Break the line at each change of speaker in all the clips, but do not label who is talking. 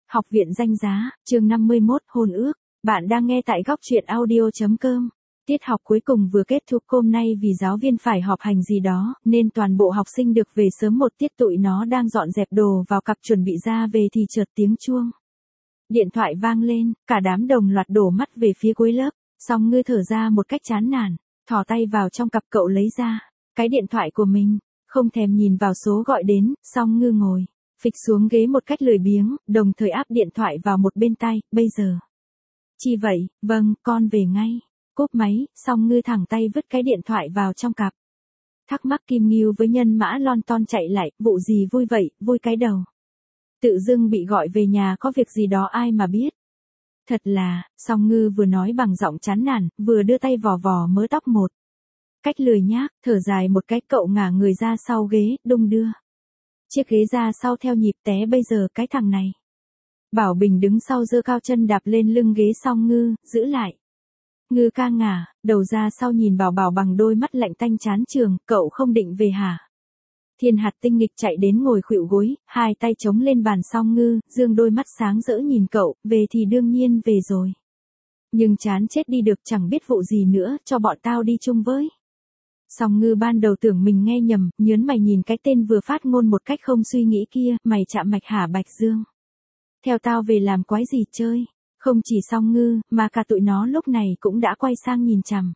Học viện danh giá, chương 51, hôn ước. Bạn đang nghe tại góc truyện audio.com. Tiết học cuối cùng vừa kết thúc hôm nay vì giáo viên phải họp hành gì đó, nên toàn bộ học sinh được về sớm một tiết. Tụi nó đang dọn dẹp đồ vào cặp chuẩn bị ra về thì chợt tiếng chuông. Điện thoại vang lên, cả đám đồng loạt đổ mắt về phía cuối lớp. Song Ngư thở ra một cách chán nản, thò tay vào trong cặp cậu lấy ra cái điện thoại của mình, không thèm nhìn vào số gọi đến. Song Ngư ngồi phịch xuống ghế một cách lười biếng, đồng thời áp điện thoại vào một bên tai. Bây giờ chi vậy? Vâng, con về ngay. Cúp máy, Song Ngư thẳng tay vứt cái điện thoại vào trong cặp. Thắc mắc Kim Ngưu với Nhân Mã lon ton chạy lại. Vụ gì vui vậy? Vui cái đầu. Tự dưng bị gọi về nhà có việc gì đó ai mà biết. Thật là, Song Ngư vừa nói bằng giọng chán nản, vừa đưa tay vò vò mớ tóc một cách lười nhác, thở dài một cái. Cậu ngả người ra sau ghế, đung đưa chiếc ghế ra sau theo nhịp té. Bây giờ cái thằng này. Bảo Bình đứng sau giơ cao chân đạp lên lưng ghế. Song Ngư, giữ lại. Ngư ca ngả đầu ra sau nhìn Bảo Bảo bằng đôi mắt lạnh tanh chán trường. Cậu không định về hả? Thiên Hạt tinh nghịch chạy đến ngồi khuỵu gối, hai tay chống lên bàn. Song Ngư dương đôi mắt sáng rỡ nhìn cậu. Về thì đương nhiên về rồi. Nhưng chán chết đi được, chẳng biết vụ gì nữa, cho bọn tao đi chung với. Song Ngư ban đầu tưởng mình nghe nhầm, nhớn mày nhìn cái tên vừa phát ngôn một cách không suy nghĩ kia. Mày chạm mạch hả Bạch Dương? Theo tao về làm quái gì chơi? Không chỉ Song Ngư, mà cả tụi nó lúc này cũng đã quay sang nhìn chằm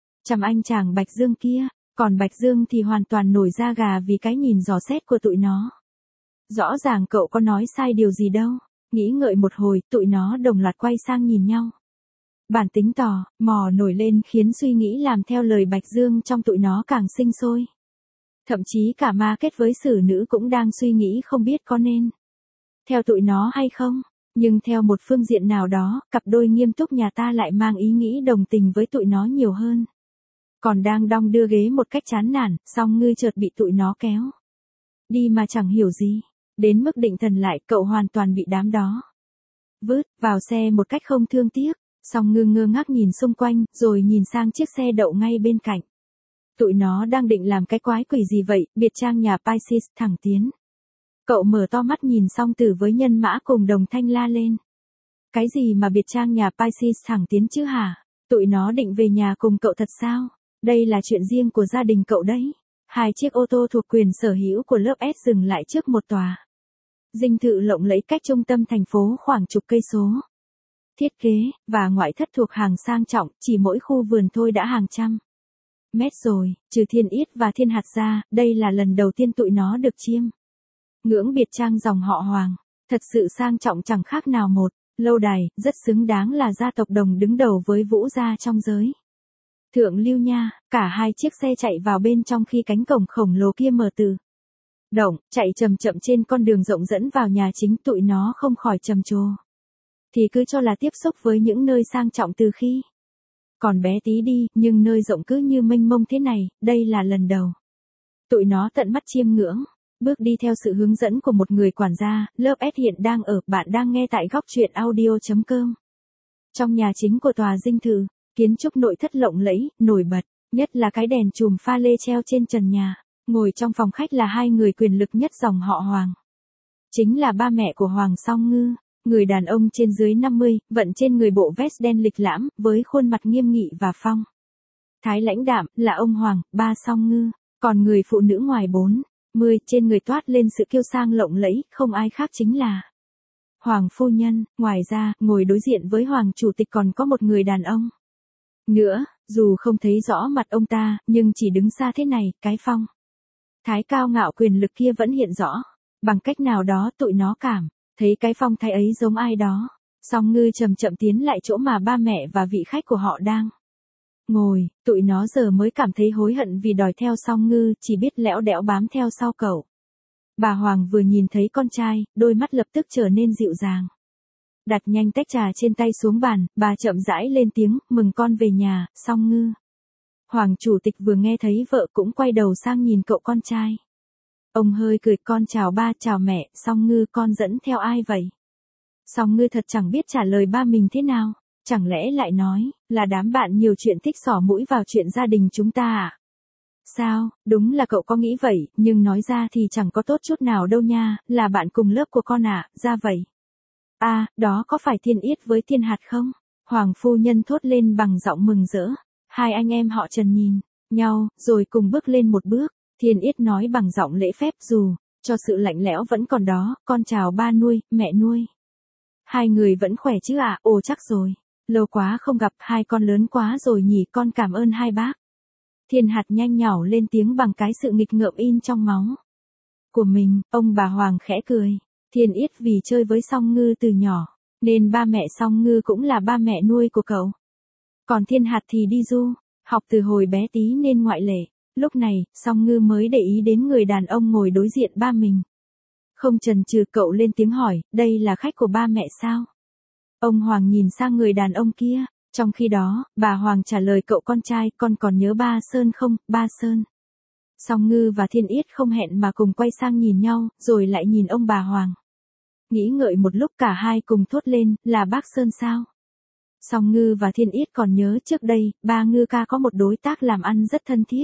anh chàng Bạch Dương kia. Còn Bạch Dương thì hoàn toàn nổi da gà vì cái nhìn dò xét của tụi nó. Rõ ràng cậu có nói sai điều gì đâu. Nghĩ ngợi một hồi, tụi nó đồng loạt quay sang nhìn nhau. Bản tính tò mò nổi lên khiến suy nghĩ làm theo lời Bạch Dương trong tụi nó càng sinh sôi. Thậm chí cả ma kết với xử nữ cũng đang suy nghĩ không biết có nên theo tụi nó hay không. Nhưng theo một phương diện nào đó, cặp đôi nghiêm túc nhà ta lại mang ý nghĩ đồng tình với tụi nó nhiều hơn. Còn đang đong đưa ghế một cách chán nản, Song Ngư chợt bị tụi nó kéo đi mà chẳng hiểu gì. Đến mức định thần lại, cậu hoàn toàn bị đám đó vứt vào xe một cách không thương tiếc. Song Ngư ngơ ngác nhìn xung quanh, rồi nhìn sang chiếc xe đậu ngay bên cạnh. Tụi nó đang định làm cái quái quỷ gì vậy? Biệt trang nhà Pisces thẳng tiến. Cậu mở to mắt nhìn Song Tử với Nhân Mã cùng đồng thanh la lên. Cái gì mà biệt trang nhà Pisces thẳng tiến chứ hả? Tụi nó định về nhà cùng cậu thật sao? Đây là chuyện riêng của gia đình cậu đấy. Hai chiếc ô tô thuộc quyền sở hữu của lớp S dừng lại trước một tòa dinh thự lộng lẫy cách trung tâm thành phố khoảng chục cây số. Thiết kế và ngoại thất thuộc hàng sang trọng, chỉ mỗi khu vườn thôi đã hàng trăm mét rồi. Trừ Thiên Yết và Thiên Hạt ra, đây là lần đầu tiên tụi nó được chiêm ngưỡng biệt trang dòng họ Hoàng. Thật sự sang trọng chẳng khác nào một lâu đài, rất xứng đáng là gia tộc đồng đứng đầu với Vũ gia trong giới thượng lưu nha. Cả hai chiếc xe chạy vào bên trong khi cánh cổng khổng lồ kia mở từ động, chạy chậm chậm trên con đường rộng dẫn vào nhà chính. Tụi nó không khỏi trầm trồ. Thì cứ cho là tiếp xúc với những nơi sang trọng từ khi còn bé tí đi, nhưng nơi rộng cứ như mênh mông thế này, đây là lần đầu tụi nó tận mắt chiêm ngưỡng. Bước đi theo sự hướng dẫn của một người quản gia, lớp S hiện đang ở. Bạn đang nghe tại góc truyện audio.com. Trong nhà chính của tòa dinh thự, kiến trúc nội thất lộng lẫy, nổi bật, nhất là cái đèn chùm pha lê treo trên trần nhà. Ngồi trong phòng khách là hai người quyền lực nhất dòng họ Hoàng. Chính là ba mẹ của Hoàng Song Ngư. Người đàn ông trên dưới 50, vận trên người bộ vest đen lịch lãm, với khuôn mặt nghiêm nghị và phong thái lãnh đạm, là ông Hoàng, ba Song Ngư. Còn người phụ nữ ngoài 40, trên người toát lên sự kiêu sang lộng lẫy, không ai khác chính là Hoàng phu nhân. Ngoài ra, ngồi đối diện với Hoàng chủ tịch còn có một người đàn ông nữa, dù không thấy rõ mặt ông ta, nhưng chỉ đứng xa thế này, cái phong thái cao ngạo quyền lực kia vẫn hiện rõ. Bằng cách nào đó tụi nó cảm thấy cái phong thái ấy giống ai đó. Song Ngư chậm chậm tiến lại chỗ mà ba mẹ và vị khách của họ đang ngồi. Tụi nó giờ mới cảm thấy hối hận vì đòi theo Song Ngư, chỉ biết lẽo đẽo bám theo sau cậu. Bà Hoàng vừa nhìn thấy con trai, đôi mắt lập tức trở nên dịu dàng. Đặt nhanh tách trà trên tay xuống bàn, bà chậm rãi lên tiếng, mừng con về nhà, Song Ngư. Hoàng chủ tịch vừa nghe thấy vợ cũng quay đầu sang nhìn cậu con trai. Ông hơi cười, con chào ba, chào mẹ. Song Ngư, con dẫn theo ai vậy? Song Ngư thật chẳng biết trả lời ba mình thế nào. Chẳng lẽ lại nói, là đám bạn nhiều chuyện thích xỏ mũi vào chuyện gia đình chúng ta à? Sao, đúng là cậu có nghĩ vậy, nhưng nói ra thì chẳng có tốt chút nào đâu nha, là bạn cùng lớp của con à, ra vậy. Đó có phải Thiên Yết với Thiên Hạt không? Hoàng phu nhân thốt lên bằng giọng mừng rỡ. Hai anh em họ Trần nhìn nhau, rồi cùng bước lên một bước. Thiên Yết nói bằng giọng lễ phép dù cho sự lạnh lẽo vẫn còn đó, con chào ba nuôi, mẹ nuôi. Hai người vẫn khỏe chứ ạ? Ồ chắc rồi. Lâu quá không gặp, hai con lớn quá rồi nhỉ, con cảm ơn hai bác. Thiên Hạt nhanh nhảu lên tiếng bằng cái sự nghịch ngợm in trong máu của mình. Ông bà Hoàng khẽ cười. Thiên Yết vì chơi với Song Ngư từ nhỏ, nên ba mẹ Song Ngư cũng là ba mẹ nuôi của cậu. Còn Thiên Hạt thì đi du học từ hồi bé tí nên ngoại lệ. Lúc này, Song Ngư mới để ý đến người đàn ông ngồi đối diện ba mình. Không chần chừ cậu lên tiếng hỏi, đây là khách của ba mẹ sao? Ông Hoàng nhìn sang người đàn ông kia. Trong khi đó, bà Hoàng trả lời cậu con trai, con còn nhớ ba Sơn không, ba Sơn? Song Ngư và Thiên Yết không hẹn mà cùng quay sang nhìn nhau, rồi lại nhìn ông bà Hoàng. Nghĩ ngợi một lúc cả hai cùng thốt lên, là bác Sơn sao? Song Ngư và Thiên Yết còn nhớ trước đây, ba Ngư ca có một đối tác làm ăn rất thân thiết.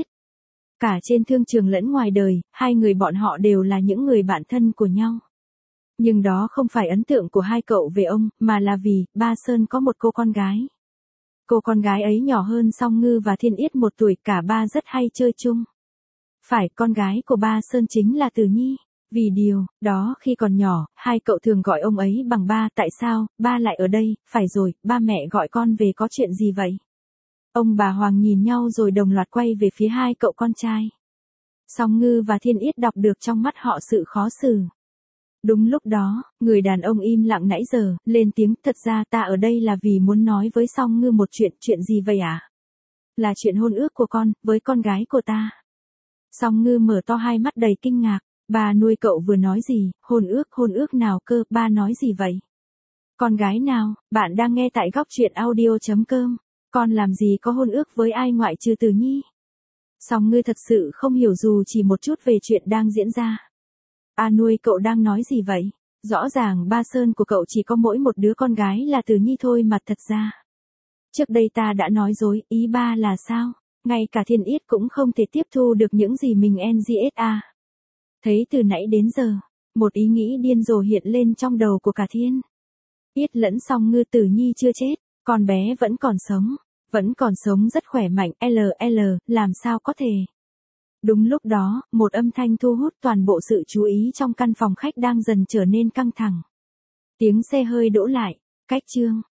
Cả trên thương trường lẫn ngoài đời, hai người bọn họ đều là những người bạn thân của nhau. Nhưng đó không phải ấn tượng của hai cậu về ông, mà là vì, ba Sơn có một cô con gái. Cô con gái ấy nhỏ hơn Song Ngư và Thiên Yết 1 tuổi, cả ba rất hay chơi chung. Phải, con gái của ba Sơn chính là Từ Nhi. Vì điều đó khi còn nhỏ, hai cậu thường gọi ông ấy bằng ba. Tại sao, ba lại ở đây? Phải rồi, ba mẹ gọi con về có chuyện gì vậy? Ông bà Hoàng nhìn nhau rồi đồng loạt quay về phía hai cậu con trai. Song Ngư và Thiên Yết đọc được trong mắt họ sự khó xử. Đúng lúc đó, người đàn ông im lặng nãy giờ, lên tiếng, thật ra ta ở đây là vì muốn nói với Song Ngư một chuyện gì vậy à? Là chuyện hôn ước của con, với con gái của ta. Song Ngư mở to hai mắt đầy kinh ngạc, bà nuôi cậu vừa nói gì, hôn ước nào cơ, ba nói gì vậy? Con gái nào? Bạn đang nghe tại góc truyện audio.com. Con làm gì có hôn ước với ai ngoại trừ Từ Nhi? Song Ngư thật sự không hiểu dù chỉ một chút về chuyện đang diễn ra. Nuôi cậu đang nói gì vậy? Rõ ràng ba Sơn của cậu chỉ có mỗi một đứa con gái là Từ Nhi thôi mà thật ra. Trước đây ta đã nói dối, ý ba là sao? Ngay cả Thiên Yết cũng không thể tiếp thu được những gì mình NGSA. Thấy từ nãy đến giờ, một ý nghĩ điên rồ hiện lên trong đầu của cả Thiên Yết lẫn Song Ngư. Từ Nhi chưa chết, con bé vẫn còn sống rất khỏe mạnh, làm sao có thể. Đúng lúc đó, một âm thanh thu hút toàn bộ sự chú ý trong căn phòng khách đang dần trở nên căng thẳng. Tiếng xe hơi đỗ lại, cách chương.